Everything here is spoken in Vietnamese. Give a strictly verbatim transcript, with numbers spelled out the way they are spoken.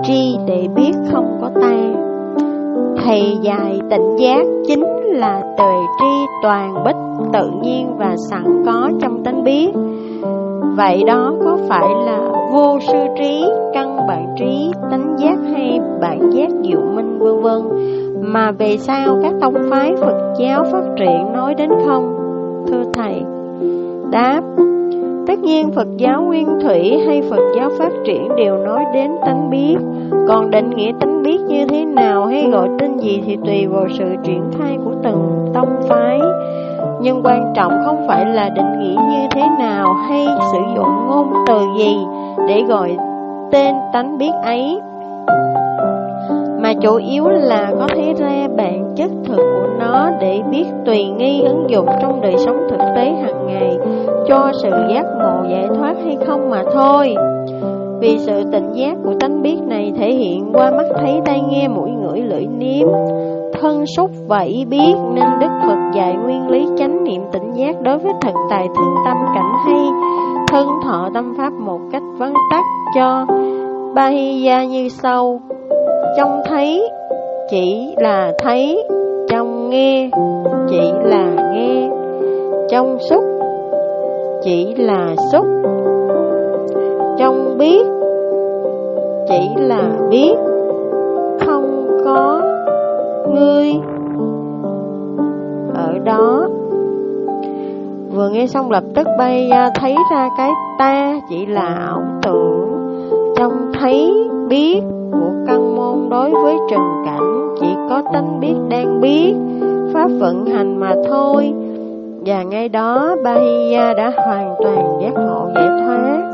tri để biết không có ta. Thầy dạy tỉnh giác chính là tuệ tri toàn bích, tự nhiên và sẵn có trong tánh biết. Vậy đó có phải là vô sư trí, căn bản trí, tánh giác hay bản giác diệu minh vân vân mà về sau các tông phái Phật giáo phát triển nói đến không? Thưa thầy. Đáp: tất nhiên Phật giáo nguyên thủy hay Phật giáo phát triển đều nói đến tánh biết. Còn định nghĩa tánh biết như thế nào hay gọi tên gì thì tùy vào sự triển khai của từng tông phái. Nhưng quan trọng không phải là định nghĩa như thế nào hay sử dụng ngôn từ gì để gọi tên tánh biết ấy, mà chủ yếu là có thể ra bản chất thực của nó để biết tùy nghi ứng dụng trong đời sống thực tế hàng ngày cho sự giác ngộ giải thoát hay không mà thôi. Vì sự tỉnh giác của tánh biết này thể hiện qua mắt thấy, tai nghe, mũi ngửi, lưỡi nếm, thân xúc và ý biết, nên Đức Phật dạy nguyên lý chánh niệm tỉnh giác đối với thực tại thân tâm cảnh hay thân thọ tâm pháp một cách vắn tắt cho Bahiya như sau: trong thấy chỉ là thấy, trong nghe chỉ là nghe, trong xúc chỉ là xúc, trong biết chỉ là biết, không có ngươi ở đó. Vừa nghe xong lập tức bay ra thấy ra cái ta chỉ là ảo tưởng. Trong thấy biết của căn môn đối với trần cảnh chỉ có tánh biết đang biết pháp vận hành mà thôi. Và ngay đó Bahiya đã hoàn toàn giác ngộ giải thoát.